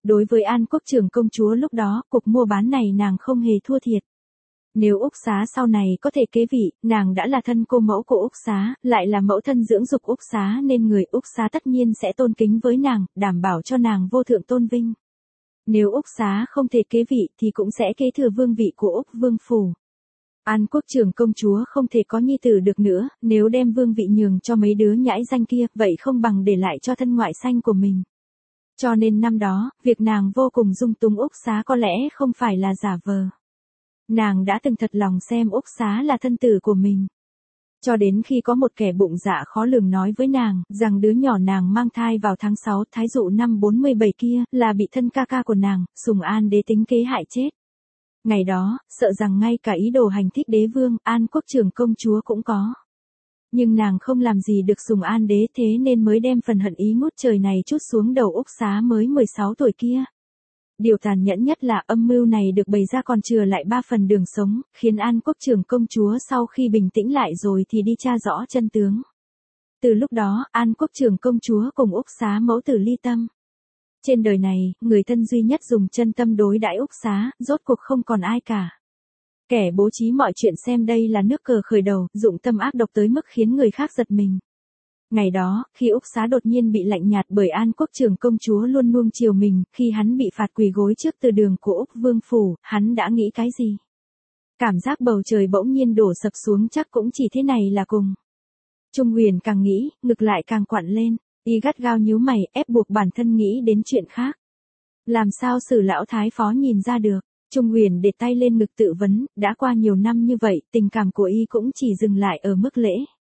Đối với An Quốc trưởng công chúa lúc đó, cuộc mua bán này nàng không hề thua thiệt. Nếu Úc Xá sau này có thể kế vị, nàng đã là thân cô mẫu của Úc Xá, lại là mẫu thân dưỡng dục Úc Xá nên người Úc Xá tất nhiên sẽ tôn kính với nàng, đảm bảo cho nàng vô thượng tôn vinh. Nếu Úc Xá không thể kế vị thì cũng sẽ kế thừa vương vị của Úc Vương Phủ. An Quốc trưởng công chúa không thể có nhi tử được nữa, nếu đem vương vị nhường cho mấy đứa nhãi danh kia, vậy không bằng để lại cho thân ngoại sanh của mình. Cho nên năm đó, việc nàng vô cùng dung túng Úc Xá có lẽ không phải là giả vờ. Nàng đã từng thật lòng xem Úc Xá là thân tử của mình. Cho đến khi có một kẻ bụng dạ khó lường nói với nàng, rằng đứa nhỏ nàng mang thai vào tháng 6 Thái Dụ năm 47 kia, là bị thân ca ca của nàng, Sùng An đế tính kế hại chết. Ngày đó, sợ rằng ngay cả ý đồ hành thích đế vương, An Quốc trưởng công chúa cũng có. Nhưng nàng không làm gì được Sùng An đế thế nên mới đem phần hận ý ngút trời này trút xuống đầu Úc Xá mới 16 tuổi kia. Điều tàn nhẫn nhất là âm mưu này được bày ra còn chừa lại 3 phần đường sống, khiến An Quốc trưởng công chúa sau khi bình tĩnh lại rồi thì đi tra rõ chân tướng. Từ lúc đó, An Quốc trưởng công chúa cùng Úc Xá mẫu tử ly tâm. Trên đời này, người thân duy nhất dùng chân tâm đối đãi Úc Xá, rốt cuộc không còn ai cả. Kẻ bố trí mọi chuyện xem đây là nước cờ khởi đầu, dụng tâm ác độc tới mức khiến người khác giật mình. Ngày đó, khi Úc Xá đột nhiên bị lạnh nhạt bởi An Quốc trưởng công chúa luôn nuông chiều mình, khi hắn bị phạt quỳ gối trước từ đường của Úc Vương Phủ, hắn đã nghĩ cái gì? Cảm giác bầu trời bỗng nhiên đổ sập xuống chắc cũng chỉ thế này là cùng. Trung Huyền càng nghĩ, ngực lại càng quặn lên, y gắt gao nhíu mày, ép buộc bản thân nghĩ đến chuyện khác. Làm sao Sử lão thái phó nhìn ra được? Trung Huyền để tay lên ngực tự vấn, đã qua nhiều năm như vậy, tình cảm của y cũng chỉ dừng lại ở mức lễ.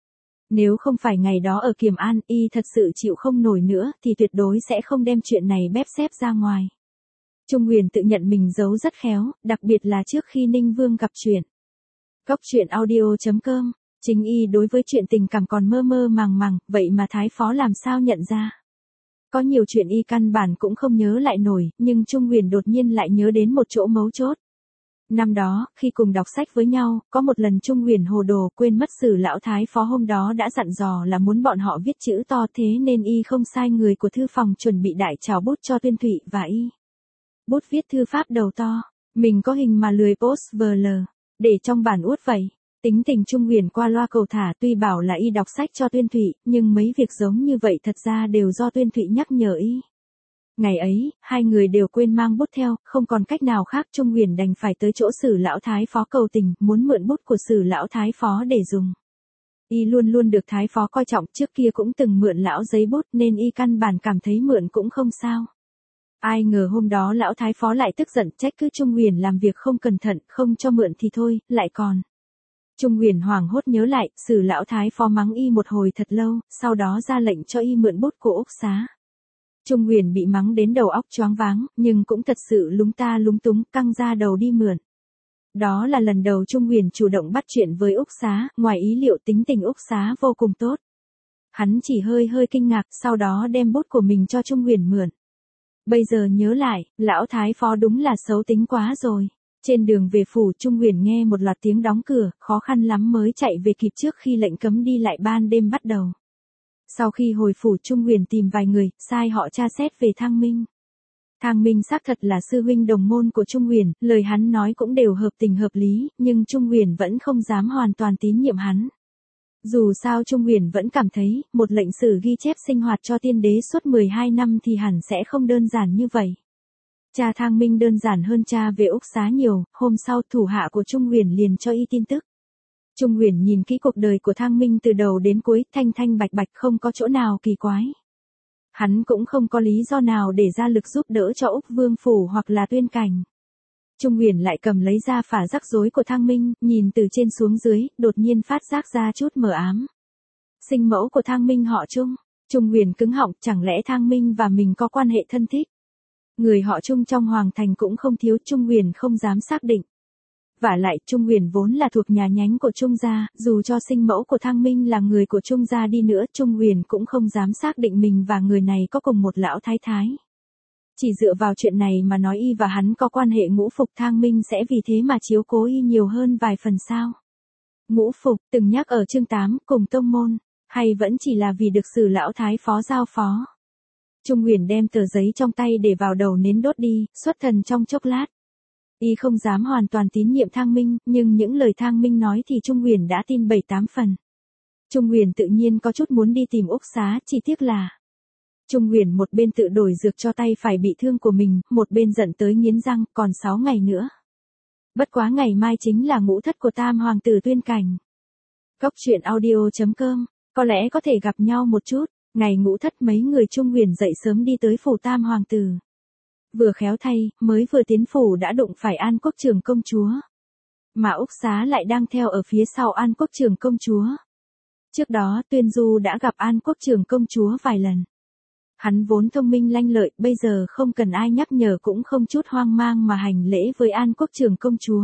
Nếu không phải ngày đó ở Kiềm An, y thật sự chịu không nổi nữa, thì tuyệt đối sẽ không đem chuyện này bép xép ra ngoài. Trung Huyền tự nhận mình giấu rất khéo, đặc biệt là trước khi Ninh Vương gặp chuyện. Góc truyện audio.com, chính y đối với chuyện tình cảm còn mơ mơ màng màng, vậy mà thái phó làm sao nhận ra. Có nhiều chuyện y căn bản cũng không nhớ lại nổi, nhưng Trung Huyền đột nhiên lại nhớ đến một chỗ mấu chốt. Năm đó, khi cùng đọc sách với nhau, có một lần Trung Huyền hồ đồ quên mất Sử lão thái phó hôm đó đã dặn dò là muốn bọn họ viết chữ to, thế nên y không sai người của thư phòng chuẩn bị đại trào bút cho Tuyên Thụy và y. Bút viết thư pháp đầu to, mình có hình mà lười post vl, để trong bản uất vậy. Tính tình Trung Huyền qua loa cầu thả, tuy bảo là y đọc sách cho Tuyên Thụy, nhưng mấy việc giống như vậy thật ra đều do Tuyên Thụy nhắc nhở y. Ngày ấy, hai người đều quên mang bút theo, không còn cách nào khác, Trung Huyền đành phải tới chỗ Sử lão thái phó cầu tình, muốn mượn bút của Sử lão thái phó để dùng. Y luôn luôn được thái phó coi trọng, trước kia cũng từng mượn lão giấy bút nên y căn bản cảm thấy mượn cũng không sao. Ai ngờ hôm đó lão thái phó lại tức giận trách cứ Trung Huyền làm việc không cẩn thận, không cho mượn thì thôi, lại còn. Trung Huyền hoảng hốt nhớ lại, Sử lão thái phó mắng y một hồi thật lâu, sau đó ra lệnh cho y mượn bút của Úc Xá. Trung Huyền bị mắng đến đầu óc choáng váng, nhưng cũng thật sự lúng ta lúng túng, căng ra đầu đi mượn. Đó là lần đầu Trung Huyền chủ động bắt chuyện với Úc Xá, ngoài ý liệu tính tình Úc Xá vô cùng tốt. Hắn chỉ hơi kinh ngạc, sau đó đem bút của mình cho Trung Huyền mượn. Bây giờ nhớ lại, lão thái phó đúng là xấu tính quá rồi. Trên đường về phủ, Trung Huyền nghe một loạt tiếng đóng cửa, khó khăn lắm mới chạy về kịp trước khi lệnh cấm đi lại ban đêm bắt đầu. Sau khi hồi phủ, Trung Huyền tìm vài người, sai họ tra xét về Thang Minh. Thang Minh xác thật là sư huynh đồng môn của Trung Huyền, lời hắn nói cũng đều hợp tình hợp lý, nhưng Trung Huyền vẫn không dám hoàn toàn tín nhiệm hắn. Dù sao Trung Huyền vẫn cảm thấy, một lệnh sử ghi chép sinh hoạt cho tiên đế suốt 12 năm thì hẳn sẽ không đơn giản như vậy. Cha Thang Minh đơn giản hơn cha về Úc Xá nhiều, hôm sau thủ hạ của Trung Huyền liền cho y tin tức. Trung Huyền nhìn kỹ cuộc đời của Thang Minh từ đầu đến cuối, thanh thanh bạch bạch, không có chỗ nào kỳ quái. Hắn cũng không có lý do nào để ra lực giúp đỡ cho Úc Vương Phủ hoặc là Tuyên Cảnh. Trung Huyền lại cầm lấy ra phả rắc rối của Thang Minh, nhìn từ trên xuống dưới, đột nhiên phát giác ra chút mờ ám. Sinh mẫu của Thang Minh họ Trung. Trung Huyền cứng họng, chẳng lẽ Thang Minh và mình có quan hệ thân thích? Người họ Trung trong Hoàng Thành cũng không thiếu, Trung Huyền không dám xác định. Vả lại, Trung Huyền vốn là thuộc nhà nhánh của Trung gia, dù cho sinh mẫu của Thang Minh là người của Trung gia đi nữa, Trung Huyền cũng không dám xác định mình và người này có cùng một lão thái thái. Chỉ dựa vào chuyện này mà nói y và hắn có quan hệ ngũ phục, Thang Minh sẽ vì thế mà chiếu cố y nhiều hơn vài phần sao? Ngũ phục, từng nhắc ở chương 8, cùng tông môn, hay vẫn chỉ là vì được Sử lão thái phó giao phó? Trung Huyền đem tờ giấy trong tay để vào đầu nến đốt đi, xuất thần trong chốc lát. Y không dám hoàn toàn tín nhiệm Thang Minh, nhưng những lời Thang Minh nói thì Trung Huyền đã tin 7-8 phần. Trung Huyền tự nhiên có chút muốn đi tìm Úc Xá, chỉ tiếc là Trung Huyền một bên tự đổi dược cho tay phải bị thương của mình, một bên giận tới nghiến răng, còn 6 ngày nữa. Bất quá ngày mai chính là ngũ thất của Tam Hoàng tử Tuyên Cảnh. Cốc truyện audio.com, có lẽ có thể gặp nhau một chút. Ngày ngũ thất mấy người Trung Huyền dậy sớm đi tới phủ Tam Hoàng tử. Vừa khéo thay, mới vừa tiến phủ đã đụng phải An Quốc Trưởng công chúa. Mà Úc Xá lại đang theo ở phía sau An Quốc Trưởng công chúa. Trước đó Tuyên Du đã gặp An Quốc Trưởng công chúa vài lần. Hắn vốn thông minh lanh lợi, bây giờ không cần ai nhắc nhở cũng không chút hoang mang mà hành lễ với An Quốc Trưởng công chúa.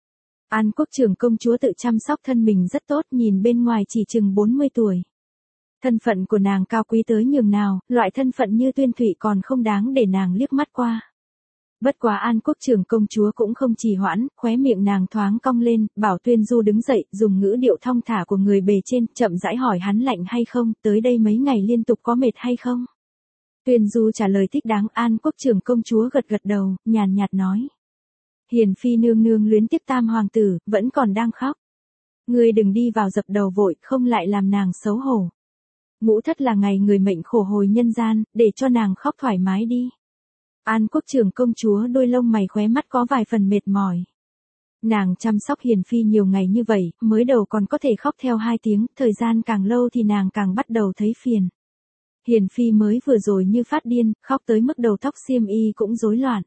An Quốc Trưởng công chúa tự chăm sóc thân mình rất tốt, nhìn bên ngoài chỉ chừng 40 tuổi. Thân phận của nàng cao quý tới nhường nào, loại thân phận như Tuyên Thụy còn không đáng để nàng liếc mắt qua. Bất quá An Quốc Trưởng công chúa cũng không trì hoãn, khóe miệng nàng thoáng cong lên, bảo Tuyên Du đứng dậy, dùng ngữ điệu thong thả của người bề trên, chậm rãi hỏi hắn lạnh hay không, tới đây mấy ngày liên tục có mệt hay không. Tuyên Du trả lời thích đáng. An Quốc Trưởng công chúa gật gật đầu, nhàn nhạt nói. Hiền phi nương nương luyến tiếc Tam Hoàng tử, vẫn còn đang khóc. Ngươi đừng đi vào dập đầu vội, không lại làm nàng xấu hổ. Ngũ thất là ngày người mệnh khổ hồi nhân gian, để cho nàng khóc thoải mái đi. An Quốc Trưởng công chúa đôi lông mày khóe mắt có vài phần mệt mỏi. Nàng chăm sóc Hiền phi nhiều ngày như vậy, mới đầu còn có thể khóc theo 2 tiếng, thời gian càng lâu thì nàng càng bắt đầu thấy phiền. Hiền phi mới vừa rồi như phát điên, khóc tới mức đầu tóc xiêm y cũng rối loạn.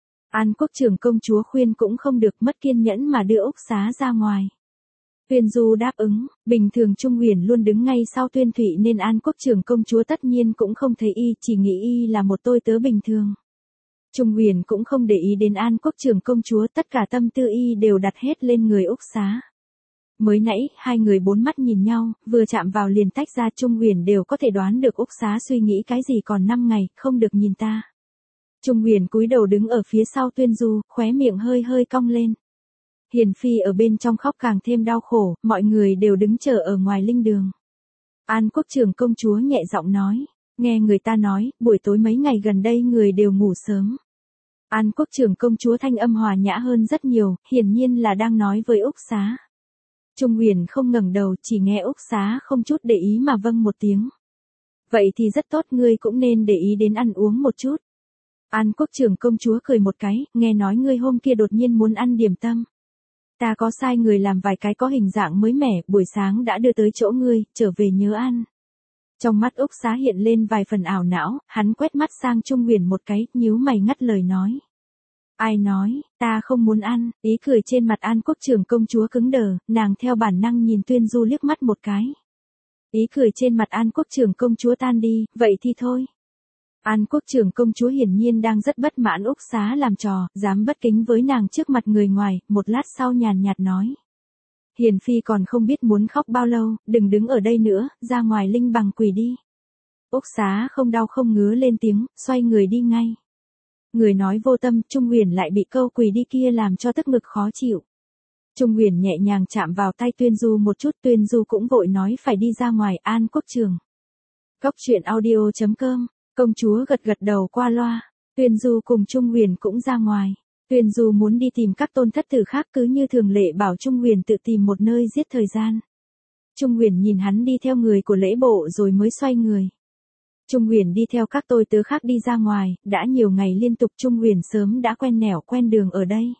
An Quốc Trưởng công chúa khuyên cũng không được, mất kiên nhẫn mà đưa Úc Xá ra ngoài. Tuyên Du đáp ứng, bình thường Trung Huyền luôn đứng ngay sau Tuyên Thụy nên An Quốc Trưởng công chúa tất nhiên cũng không thấy y, chỉ nghĩ y là một tôi tớ bình thường. Trung Huyền cũng không để ý đến An Quốc Trưởng công chúa, tất cả tâm tư y đều đặt hết lên người Úc Xá. Mới nãy, hai người bốn mắt nhìn nhau, vừa chạm vào liền tách ra. Trung Huyền đều có thể đoán được Úc Xá suy nghĩ cái gì. Còn 5 ngày, không được nhìn ta. Trung Huyền cúi đầu đứng ở phía sau Tuyên Du, khóe miệng hơi hơi cong lên. Hiền phi ở bên trong khóc càng thêm đau khổ, mọi người đều đứng chờ ở ngoài linh đường. An Quốc Trưởng công chúa nhẹ giọng nói, nghe người ta nói, buổi tối mấy ngày gần đây người đều ngủ sớm. An Quốc Trưởng công chúa thanh âm hòa nhã hơn rất nhiều, hiển nhiên là đang nói với Úc Xá. Trung Huyền không ngẩng đầu, chỉ nghe Úc Xá không chút để ý mà vâng một tiếng. Vậy thì rất tốt, ngươi cũng nên để ý đến ăn uống một chút. An Quốc Trưởng công chúa cười một cái, nghe nói ngươi hôm kia đột nhiên muốn ăn điểm tâm. Ta có sai người làm vài cái có hình dạng mới mẻ, buổi sáng đã đưa tới chỗ ngươi, trở về nhớ ăn. Trong mắt Úc Xá hiện lên vài phần ảo não, hắn quét mắt sang Trung Huyền một cái, nhíu mày ngắt lời nói. Ai nói, ta không muốn ăn, ý cười trên mặt An Quốc Trưởng công chúa cứng đờ, nàng theo bản năng nhìn Tuyên Du liếc mắt một cái. Ý cười trên mặt An Quốc Trưởng công chúa tan đi, vậy thì thôi. An Quốc Trưởng công chúa hiển nhiên đang rất bất mãn Úc Xá làm trò, dám bất kính với nàng trước mặt người ngoài, một lát sau nhàn nhạt nói. Hiền phi còn không biết muốn khóc bao lâu, đừng đứng ở đây nữa, ra ngoài linh bằng quỳ đi. Úc Xá không đau không ngứa lên tiếng, xoay người đi ngay. Người nói vô tâm, Trung Huyền lại bị câu quỳ đi kia làm cho tức ngực khó chịu. Trung Huyền nhẹ nhàng chạm vào tay Tuyên Du một chút, Tuyên Du cũng vội nói phải đi ra ngoài. An Quốc Trưởng. Cốc truyện audio.com, công chúa gật gật đầu qua loa. Tuyên Du cùng Trung Huyền cũng ra ngoài. Tuyên Du muốn đi tìm các tôn thất tử khác, cứ như thường lệ bảo Trung Huyền tự tìm một nơi giết thời gian. Trung Huyền nhìn hắn đi theo người của lễ bộ rồi mới xoay người. Trung Huyền đi theo các tôi tớ khác đi ra ngoài, đã nhiều ngày liên tục Trung Huyền sớm đã quen nẻo quen đường ở đây.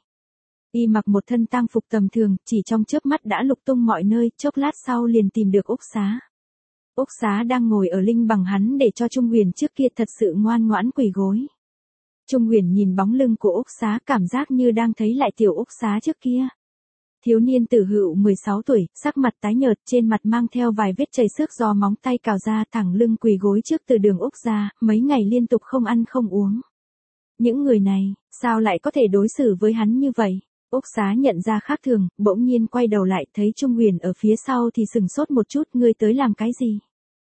Y mặc một thân tang phục tầm thường, chỉ trong chớp mắt đã lục tung mọi nơi, chốc lát sau liền tìm được Úc Xá. Úc Xá đang ngồi ở linh bằng hắn để cho Trung Huyền trước kia thật sự ngoan ngoãn quỳ gối. Trung Huyền nhìn bóng lưng của Úc Xá cảm giác như đang thấy lại tiểu Úc Xá trước kia. Thiếu niên tử hữu 16 tuổi, sắc mặt tái nhợt, trên mặt mang theo vài vết chảy xước do móng tay cào ra, thẳng lưng quỳ gối trước từ đường Úc gia, mấy ngày liên tục không ăn không uống. Những người này, sao lại có thể đối xử với hắn như vậy? Úc Xá nhận ra khác thường, bỗng nhiên quay đầu lại, thấy Trung Huyền ở phía sau thì sừng sốt một chút, ngươi tới làm cái gì?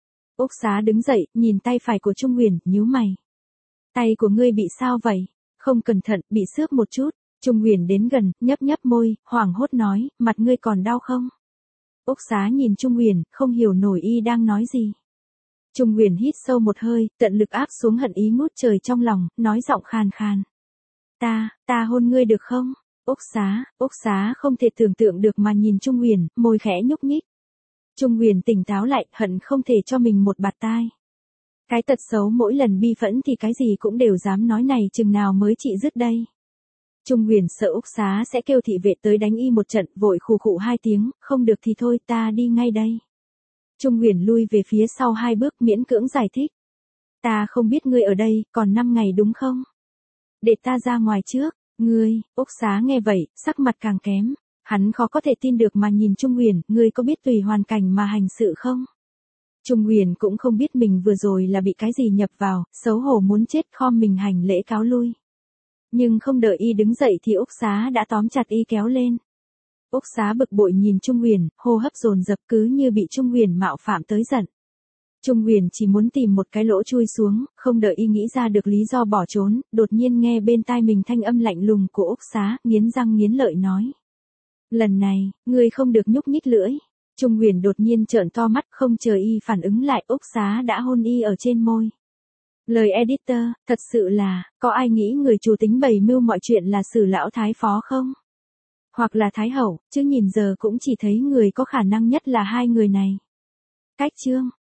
Úc Xá đứng dậy, nhìn tay phải của Trung Huyền, nhíu mày. Tay của ngươi bị sao vậy? Không cẩn thận, bị xước một chút. Trung Huyền đến gần, nhấp nhấp môi, hoảng hốt nói, mặt ngươi còn đau không? Úc Xá nhìn Trung Huyền, không hiểu nổi y đang nói gì. Trung Huyền hít sâu một hơi, tận lực áp xuống hận ý ngút trời trong lòng, nói giọng khàn khàn. Ta hôn ngươi được không? Úc Xá không thể tưởng tượng được mà nhìn Trung Huyền, môi khẽ nhúc nhích. Trung Huyền tỉnh táo lại, hận không thể cho mình một bạt tai. Cái tật xấu mỗi lần bi phẫn thì cái gì cũng đều dám nói này, chừng nào mới trị dứt đây. Trung Huyền sợ Úc Xá sẽ kêu thị vệ tới đánh y một trận, vội khụ khụ 2 tiếng, không được thì thôi, ta đi ngay đây. Trung Huyền lui về phía sau 2 bước, miễn cưỡng giải thích. Ta không biết ngươi ở đây, còn 5 ngày đúng không? Để ta ra ngoài trước. Ngươi, Úc Xá nghe vậy, sắc mặt càng kém. Hắn khó có thể tin được mà nhìn Trung Huyền, ngươi có biết tùy hoàn cảnh mà hành sự không? Trung Huyền cũng không biết mình vừa rồi là bị cái gì nhập vào, xấu hổ muốn chết, khom mình hành lễ cáo lui. Nhưng không đợi y đứng dậy thì Úc Xá đã tóm chặt y kéo lên. Úc Xá bực bội nhìn Trung Huyền, hô hấp dồn dập, cứ như bị Trung Huyền mạo phạm tới giận. Trung Huyền chỉ muốn tìm một cái lỗ chui xuống, không đợi y nghĩ ra được lý do bỏ trốn, đột nhiên nghe bên tai mình thanh âm lạnh lùng của Úc Xá, nghiến răng nghiến lợi nói. Lần này, ngươi không được nhúc nhích lưỡi. Trung Huyền đột nhiên trợn to mắt, không chờ y phản ứng lại, Úc Xá đã hôn y ở trên môi. Lời editor, thật sự là, có ai nghĩ người chủ tính bày mưu mọi chuyện là Sử lão thái phó không? Hoặc là thái hậu, chứ nhìn giờ cũng chỉ thấy người có khả năng nhất là 2 người này. Cách chương